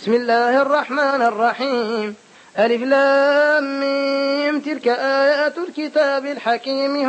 بسم الله الرحمن الرحيم. ألف لام ميم. تلك آيات الكتاب الحكيم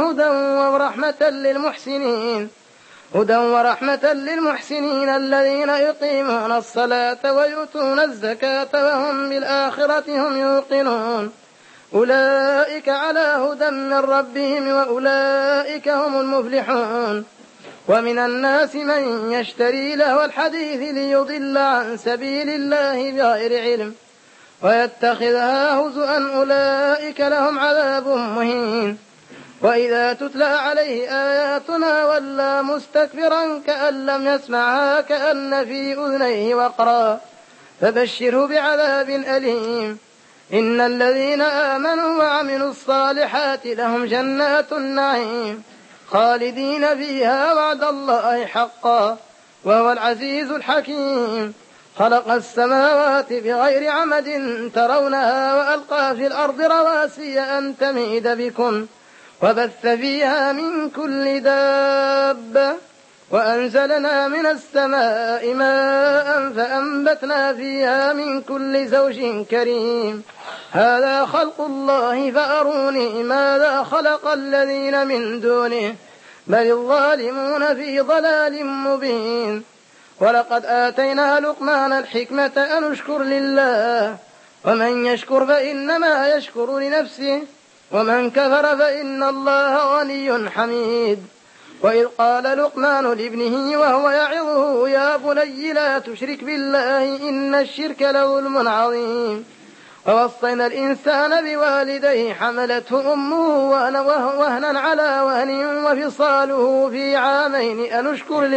هدى ورحمة للمحسنين الذين يقيمون الصلاة ويؤتون الزكاة وهم بالآخرة هم يوقنون. أولئك على هدى من ربهم وأولئك هم المفلحون. ومن الناس من يشتري لهو الحديث ليضل عن سبيل الله بغير علم ويتخذها هزؤا أولئك لهم عذاب مهين. وإذا تتلى عليه آياتنا ولى مستكبرا كأن لم يسمعها كأن في أذنيه وقرا فبشره بعذاب أليم. إن الذين آمنوا وعملوا الصالحات لهم جنات النعيم خالدين فيها وعد الله حقا وهو العزيز الحكيم. خلق السماوات بغير عمد ترونها وألقى في الأرض رواسي أن تميد بكم وبث فيها من كل دابة وأنزلنا من السماء ماء فأنبتنا فيها من كل زوج كريم. هذا خلق الله فأروني ماذا خلق الذين من دونه بل الظالمون في ضلال مبين. ولقد آتينا لقمان الحكمة أن اشكر لله ومن يشكر فإنما يشكر لنفسه ومن كفر فإن الله غني حميد. وإذ قال لقمان لابنه وهو يعظه يا بني لا تشرك بالله إن الشرك لظلم عظيم. ووصينا الإنسان بوالديه حملته أمه وهنا على وهن وفصاله في عامين أن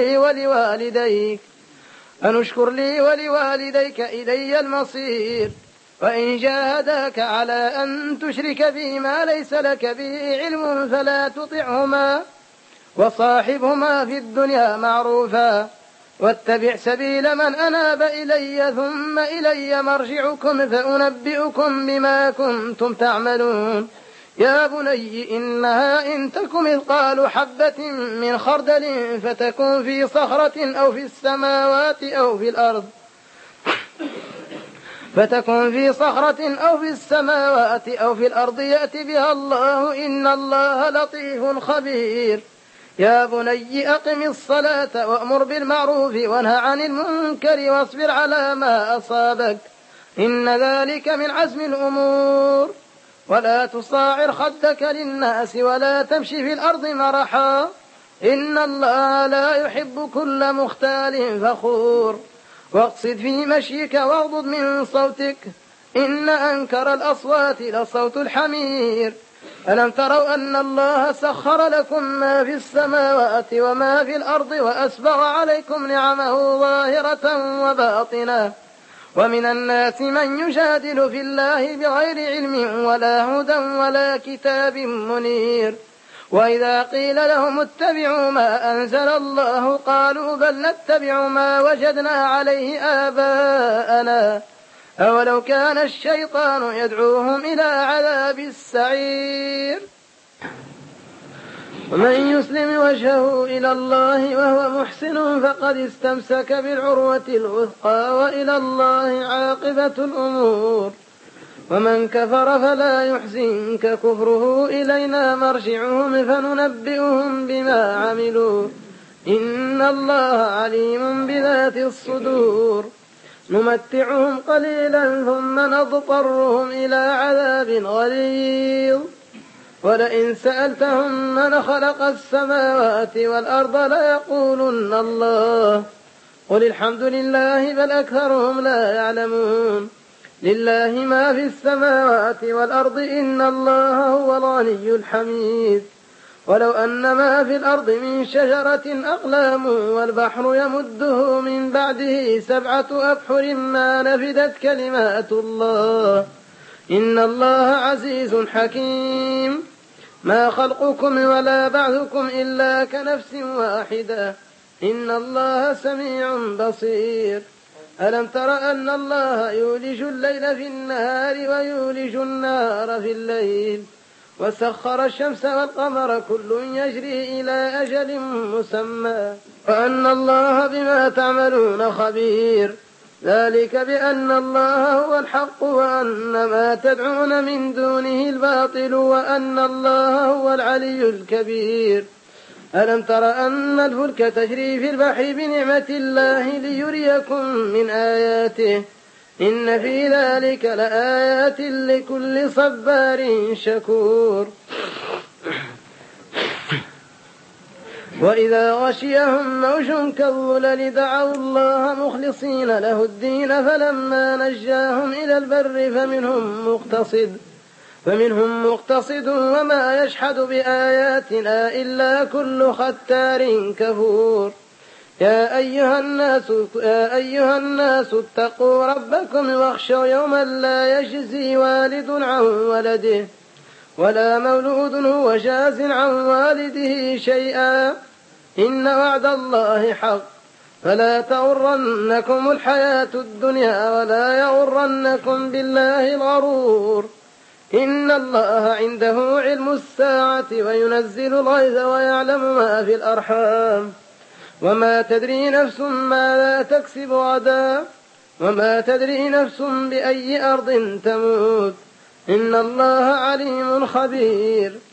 اشكر لي ولوالديك إلي المصير. وإن جاهداك على أن تشرك بي ما ليس لك به علم فلا تطعهما وصاحبهما في الدنيا معروفا واتبع سبيل من أناب إلي ثم إلي مرجعكم فأنبئكم بما كنتم تعملون. يا بني إنها إن تك مثقال حبة من خردل فتكون في صخرة أو في السماوات أو في الأرض يأت بها الله إن الله لطيف خبير. يا بني أقم الصلاة وأمر بالمعروف وانه عن المنكر واصبر على ما أصابك إن ذلك من عزم الأمور. ولا تصاعر خدك للناس ولا تمشي في الأرض مرحا إن الله لا يحب كل مختال فخور. واقصد في مشيك واغضض من صوتك إن أنكر الأصوات لصوت الحمير. ألم تروا أن الله سخر لكم ما في السماوات وما في الأرض وأسبغ عليكم نعمه ظاهرة وباطنة. ومن الناس من يجادل في الله بغير علم ولا هدى ولا كتاب منير. وإذا قيل لهم اتبعوا ما أنزل الله قالوا بل نتبع ما وجدنا عليه آباءنا أولو كان الشيطان يدعوهم إلى عذاب السعير. ومن يسلم وجهه إلى الله وهو محسن فقد استمسك بالعروة الوثقى وإلى الله عاقبة الأمور. ومن كفر فلا يحزنك كفره إلينا مرجعهم فننبئهم بما عملوا إن الله عليم بذات الصدور. نمتعهم قليلا ثم نضطرهم إلى عذاب غليظ. ولئن سألتهم من خلق السماوات والأرض ليقولن الله قل الحمد لله بل أكثرهم لا يعلمون. لله ما في السماوات والأرض إن الله هو الغني الحميد. ولو أن ما في الأرض من شجرة أقلام والبحر يمده من بعده 7 أبحر ما نفدت كلمات الله إن الله عزيز حكيم. ما خلقكم ولا بعثكم إلا كنفس واحدة إن الله سميع بصير. ألم تر أن الله يولج الليل في النهار ويولج النهار في الليل وسخر الشمس والقمر كل يجري إلى أجل مسمى وأن الله بما تعملون خبير. ذلك بأن الله هو الحق وأن ما تدعون من دونه الباطل وأن الله هو العلي الكبير. ألم تر أن الفلك تجري في البحر بنعمة الله ليريكم من آياته إن في ذلك لآيات لكل صبار شكور. وإذا غشيهم موج كالظلل دعوا الله مخلصين له الدين فلما نجاهم إلى البر فمنهم مقتصد وما يشحد بآياتنا إلا كل ختار كفور. يا أيها الناس اتقوا ربكم واخشوا يوما لا يجزي والد عن ولده ولا مولود هو جاز عن والده شيئا إن وعد الله حق فلا تغرنكم الحياة الدنيا ولا يغرنكم بالله الغرور. إن الله عنده علم الساعة وينزل الغيث ويعلم ما في الأرحام وما تدري نفس ماذا تكسب غدا وما تدري نفس بأي أرض تموت إن الله عليم خبير.